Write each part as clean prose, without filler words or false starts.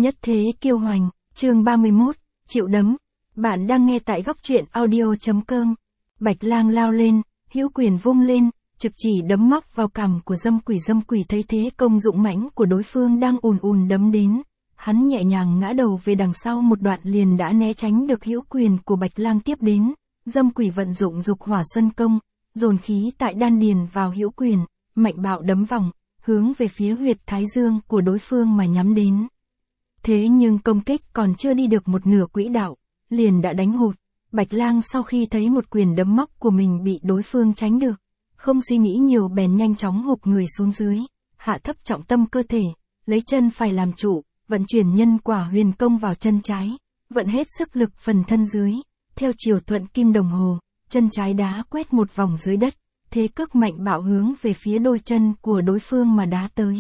Nhất thế kiêu hoành, chương 31, chịu đấm. Bạn đang nghe tại góc truyện audio.com. Bạch lang lao lên, hữu quyền vung lên, trực chỉ đấm móc vào cằm của dâm quỷ. Dâm quỷ thấy thế công dũng mãnh của đối phương đang ùn ùn đấm đến. Hắn nhẹ nhàng ngã đầu về đằng sau một đoạn liền đã né tránh được hữu quyền của Bạch lang tiếp đến. Dâm quỷ vận dụng dục hỏa xuân công, dồn khí tại đan điền vào hữu quyền, mạnh bạo đấm vòng, hướng về phía huyệt thái dương của đối phương mà nhắm đến. Thế nhưng công kích còn chưa đi được một nửa quỹ đạo, liền đã đánh hụt. Bạch lang sau khi thấy một quyền đấm móc của mình bị đối phương tránh được, không suy nghĩ nhiều bèn nhanh chóng hụp người xuống dưới, hạ thấp trọng tâm cơ thể, lấy chân phải làm trụ, vận chuyển nhân quả huyền công vào chân trái, vận hết sức lực phần thân dưới, theo chiều thuận kim đồng hồ, chân trái đá quét một vòng dưới đất, thế cước mạnh bạo hướng về phía đôi chân của đối phương mà đá tới.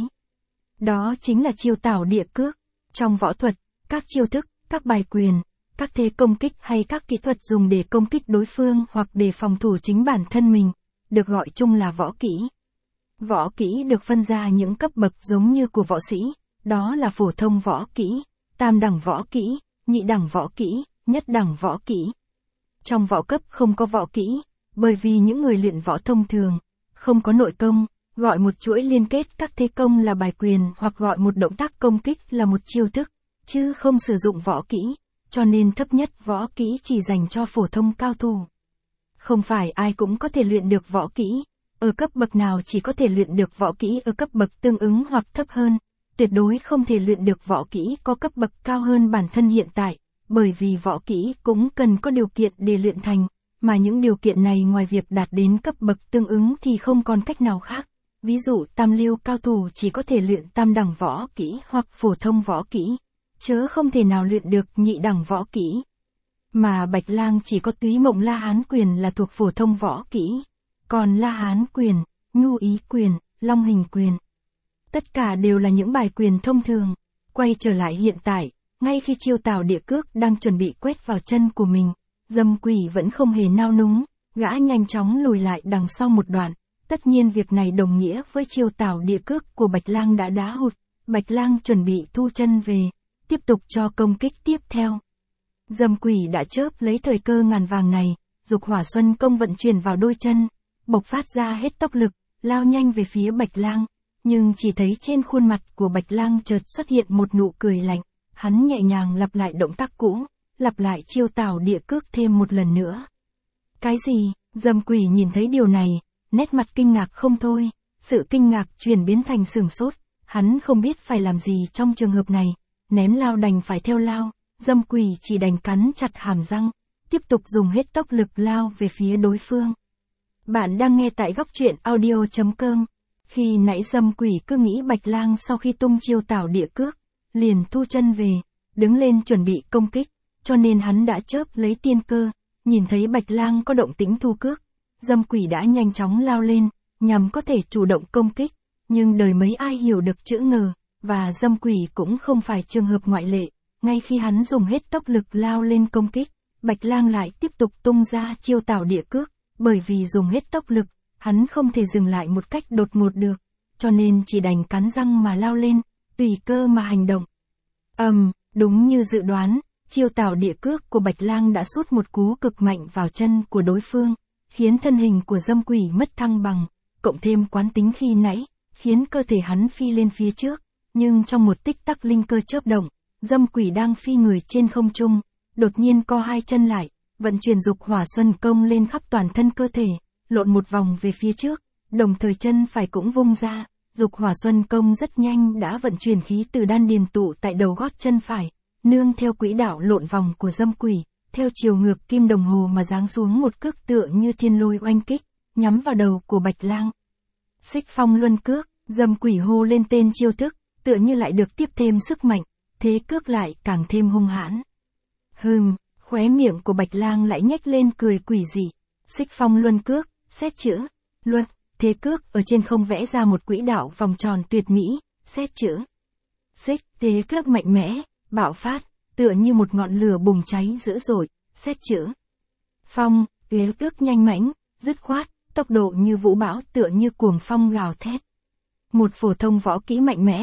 Đó chính là chiêu tảo địa cước. Trong võ thuật, các chiêu thức, các bài quyền, các thế công kích hay các kỹ thuật dùng để công kích đối phương hoặc để phòng thủ chính bản thân mình, được gọi chung là võ kỹ. Võ kỹ được phân ra những cấp bậc giống như của võ sĩ, đó là phổ thông võ kỹ, tam đẳng võ kỹ, nhị đẳng võ kỹ, nhất đẳng võ kỹ. Trong võ cấp không có võ kỹ, bởi vì những người luyện võ thông thường, không có nội công, gọi một chuỗi liên kết các thế công là bài quyền hoặc gọi một động tác công kích là một chiêu thức, chứ không sử dụng võ kỹ, cho nên thấp nhất võ kỹ chỉ dành cho phổ thông cao thủ. Không phải ai cũng có thể luyện được võ kỹ, ở cấp bậc nào chỉ có thể luyện được võ kỹ ở cấp bậc tương ứng hoặc thấp hơn, tuyệt đối không thể luyện được võ kỹ có cấp bậc cao hơn bản thân hiện tại, bởi vì võ kỹ cũng cần có điều kiện để luyện thành, mà những điều kiện này ngoài việc đạt đến cấp bậc tương ứng thì không còn cách nào khác. Ví dụ tam lưu cao thủ chỉ có thể luyện tam đẳng võ kỹ hoặc phổ thông võ kỹ, chớ không thể nào luyện được nhị đẳng võ kỹ. Mà Bạch lang chỉ có túy mộng La Hán quyền là thuộc phổ thông võ kỹ, còn La Hán quyền, Nhu ý quyền, Long hình quyền, tất cả đều là những bài quyền thông thường. Quay trở lại hiện tại, ngay khi chiêu tảo địa cước đang chuẩn bị quét vào chân của mình, dâm quỷ vẫn không hề nao núng, gã nhanh chóng lùi lại đằng sau một đoạn. Tất nhiên việc này đồng nghĩa với chiêu tảo địa cước của Bạch lang đã đá hụt. Bạch lang chuẩn bị thu chân về, tiếp tục cho công kích tiếp theo. Dâm quỷ đã chớp lấy thời cơ ngàn vàng này, dục hỏa xuân công vận chuyển vào đôi chân, bộc phát ra hết tốc lực, lao nhanh về phía Bạch lang. Nhưng chỉ thấy trên khuôn mặt của Bạch lang chợt xuất hiện một nụ cười lạnh, hắn nhẹ nhàng lặp lại động tác cũ, lặp lại chiêu tảo địa cước thêm một lần nữa. Cái gì? Dâm quỷ nhìn thấy điều này, nét mặt kinh ngạc không thôi, sự kinh ngạc chuyển biến thành sửng sốt, hắn không biết phải làm gì trong trường hợp này, ném lao đành phải theo lao, dâm quỷ chỉ đành cắn chặt hàm răng, tiếp tục dùng hết tốc lực lao về phía đối phương. Bạn đang nghe tại góc truyện audio.com. Khi nãy dâm quỷ cứ nghĩ Bạch lang sau khi tung chiêu tảo địa cước, liền thu chân về, đứng lên chuẩn bị công kích, cho nên hắn đã chớp lấy tiên cơ, nhìn thấy Bạch lang có động tĩnh thu cước. Dâm quỷ đã nhanh chóng lao lên, nhằm có thể chủ động công kích, nhưng đời mấy ai hiểu được chữ ngờ, và dâm quỷ cũng không phải trường hợp ngoại lệ. Ngay khi hắn dùng hết tốc lực lao lên công kích, Bạch lang lại tiếp tục tung ra chiêu tảo địa cước, bởi vì dùng hết tốc lực, hắn không thể dừng lại một cách đột ngột được, cho nên chỉ đành cắn răng mà lao lên, tùy cơ mà hành động. Đúng như dự đoán, chiêu tảo địa cước của Bạch lang đã sút một cú cực mạnh vào chân của đối phương, khiến thân hình của dâm quỷ mất thăng bằng, cộng thêm quán tính khi nãy, khiến cơ thể hắn phi lên phía trước, nhưng trong một tích tắc linh cơ chớp động, dâm quỷ đang phi người trên không trung, đột nhiên co hai chân lại, vận chuyển dục hỏa xuân công lên khắp toàn thân cơ thể, lộn một vòng về phía trước, đồng thời chân phải cũng vung ra, dục hỏa xuân công rất nhanh đã vận chuyển khí từ đan điền tụ tại đầu gót chân phải, nương theo quỹ đạo lộn vòng của dâm quỷ, theo chiều ngược kim đồng hồ mà giáng xuống một cước tựa như thiên lôi oanh kích, nhắm vào đầu của Bạch lang. Xích phong luân cước, dâm quỷ hô lên tên chiêu thức, tựa như lại được tiếp thêm sức mạnh, thế cước lại càng thêm hung hãn. Khóe miệng của Bạch lang lại nhếch lên cười quỷ dị. Xích phong luân cước, xét chữ, luân, thế cước ở trên không vẽ ra một quỹ đạo vòng tròn tuyệt mỹ, xét chữ. Xích, thế cước mạnh mẽ, bạo phát, tựa như một ngọn lửa bùng cháy dữ dội, xét chữ. Phong, thế cước nhanh mãnh, dứt khoát, tốc độ như vũ bão tựa như cuồng phong gào thét. Một phổ thông võ kỹ mạnh mẽ,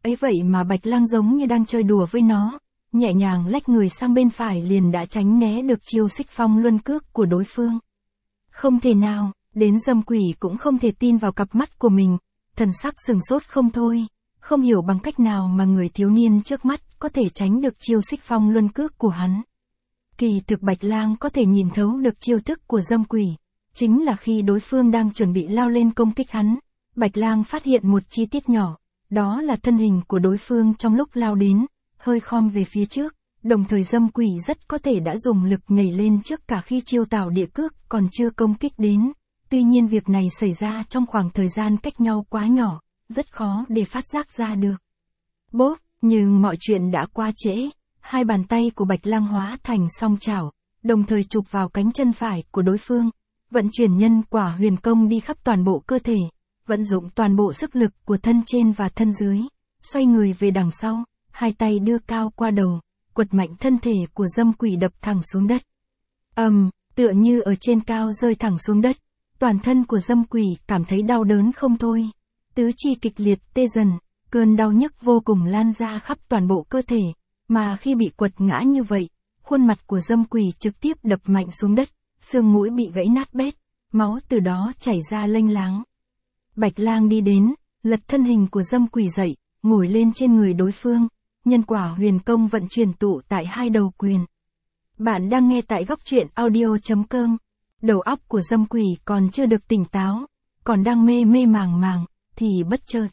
ấy vậy mà Bạch Lang giống như đang chơi đùa với nó, nhẹ nhàng lách người sang bên phải liền đã tránh né được chiêu xích phong luân cước của đối phương. Không thể nào, đến Dâm Quỷ cũng không thể tin vào cặp mắt của mình, thần sắc sừng sốt không thôi, không hiểu bằng cách nào mà người thiếu niên trước mắt có thể tránh được chiêu xích phong luân cước của hắn. Kỳ thực Bạch Lang có thể nhìn thấu được chiêu thức của Dâm Quỷ, chính là khi đối phương đang chuẩn bị lao lên công kích hắn, Bạch Lang phát hiện một chi tiết nhỏ, đó là thân hình của đối phương trong lúc lao đến, hơi khom về phía trước, đồng thời Dâm Quỷ rất có thể đã dùng lực nhảy lên trước cả khi chiêu tảo địa cước còn chưa công kích đến. Tuy nhiên việc này xảy ra trong khoảng thời gian cách nhau quá nhỏ, rất khó để phát giác ra được. Bốp, nhưng mọi chuyện đã qua trễ, hai bàn tay của Bạch Lang hóa thành song chảo, đồng thời chụp vào cánh chân phải của đối phương, vận chuyển nhân quả huyền công đi khắp toàn bộ cơ thể, vận dụng toàn bộ sức lực của thân trên và thân dưới, xoay người về đằng sau, hai tay đưa cao qua đầu, quật mạnh thân thể của Dâm Quỷ đập thẳng xuống đất. Tựa như ở trên cao rơi thẳng xuống đất, toàn thân của Dâm Quỷ cảm thấy đau đớn không thôi, tứ chi kịch liệt tê dần, cơn đau nhức vô cùng lan ra khắp toàn bộ cơ thể, mà khi bị quật ngã như vậy, khuôn mặt của Dâm Quỷ trực tiếp đập mạnh xuống đất, xương mũi bị gãy nát bét, máu từ đó chảy ra lênh láng. Bạch Lang đi đến, lật thân hình của Dâm Quỷ dậy, ngồi lên trên người đối phương, nhân quả huyền công vận chuyển tụ tại hai đầu quyền. Bạn đang nghe tại góc truyện audio.com. Đầu óc của Dâm Quỷ còn chưa được tỉnh táo, còn đang mê mê màng, thì bất chợt.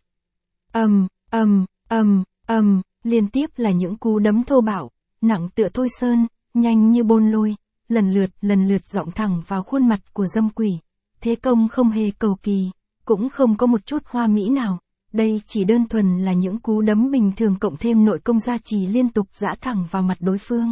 Liên tiếp là những cú đấm thô bạo, nặng tựa thôi sơn, nhanh như bôn lôi, lần lượt giọng thẳng vào khuôn mặt của Dâm Quỷ. Thế công không hề cầu kỳ, cũng không có một chút hoa mỹ nào, đây chỉ đơn thuần là những cú đấm bình thường cộng thêm nội công gia trì liên tục giã thẳng vào mặt đối phương.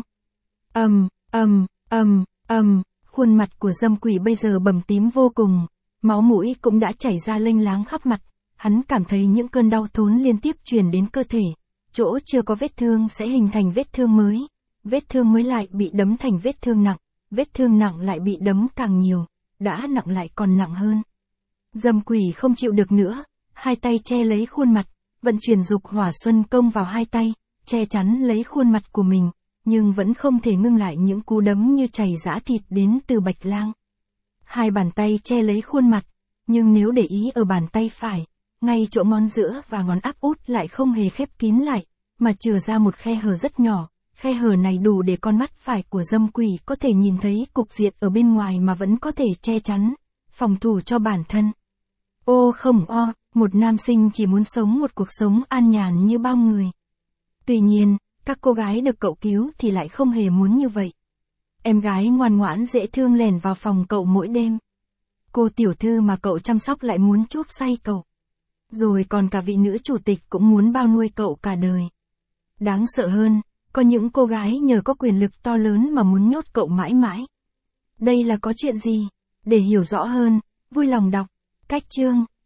Khuôn mặt của Dâm Quỷ bây giờ bầm tím vô cùng, máu mũi cũng đã chảy ra lênh láng khắp mặt, hắn cảm thấy những cơn đau thốn liên tiếp truyền đến cơ thể, chỗ chưa có vết thương sẽ hình thành vết thương mới lại bị đấm thành vết thương nặng lại bị đấm càng nhiều, đã nặng lại còn nặng hơn. Dâm Quỷ không chịu được nữa, hai tay che lấy khuôn mặt, vận chuyển dục hỏa xuân công vào hai tay, che chắn lấy khuôn mặt của mình, nhưng vẫn không thể ngưng lại những cú đấm như chảy giã thịt đến từ Bạch Lang. Hai bàn tay che lấy khuôn mặt, nhưng nếu để ý ở bàn tay phải, ngay chỗ ngón giữa và ngón áp út lại không hề khép kín lại, mà chừa ra một khe hở rất nhỏ, khe hở này đủ để con mắt phải của Dâm Quỷ có thể nhìn thấy cục diện ở bên ngoài mà vẫn có thể che chắn, phòng thủ cho bản thân. Ô không o, một nam sinh chỉ muốn sống một cuộc sống an nhàn như bao người. Tuy nhiên, các cô gái được cậu cứu thì lại không hề muốn như vậy. Em gái ngoan ngoãn dễ thương lèn vào phòng cậu mỗi đêm. Cô tiểu thư mà cậu chăm sóc lại muốn chuốc say cậu. Rồi còn cả vị nữ chủ tịch cũng muốn bao nuôi cậu cả đời. Đáng sợ hơn, có những cô gái nhờ có quyền lực to lớn mà muốn nhốt cậu mãi mãi. Đây là có chuyện gì? Để hiểu rõ hơn, vui lòng đọc cách chương.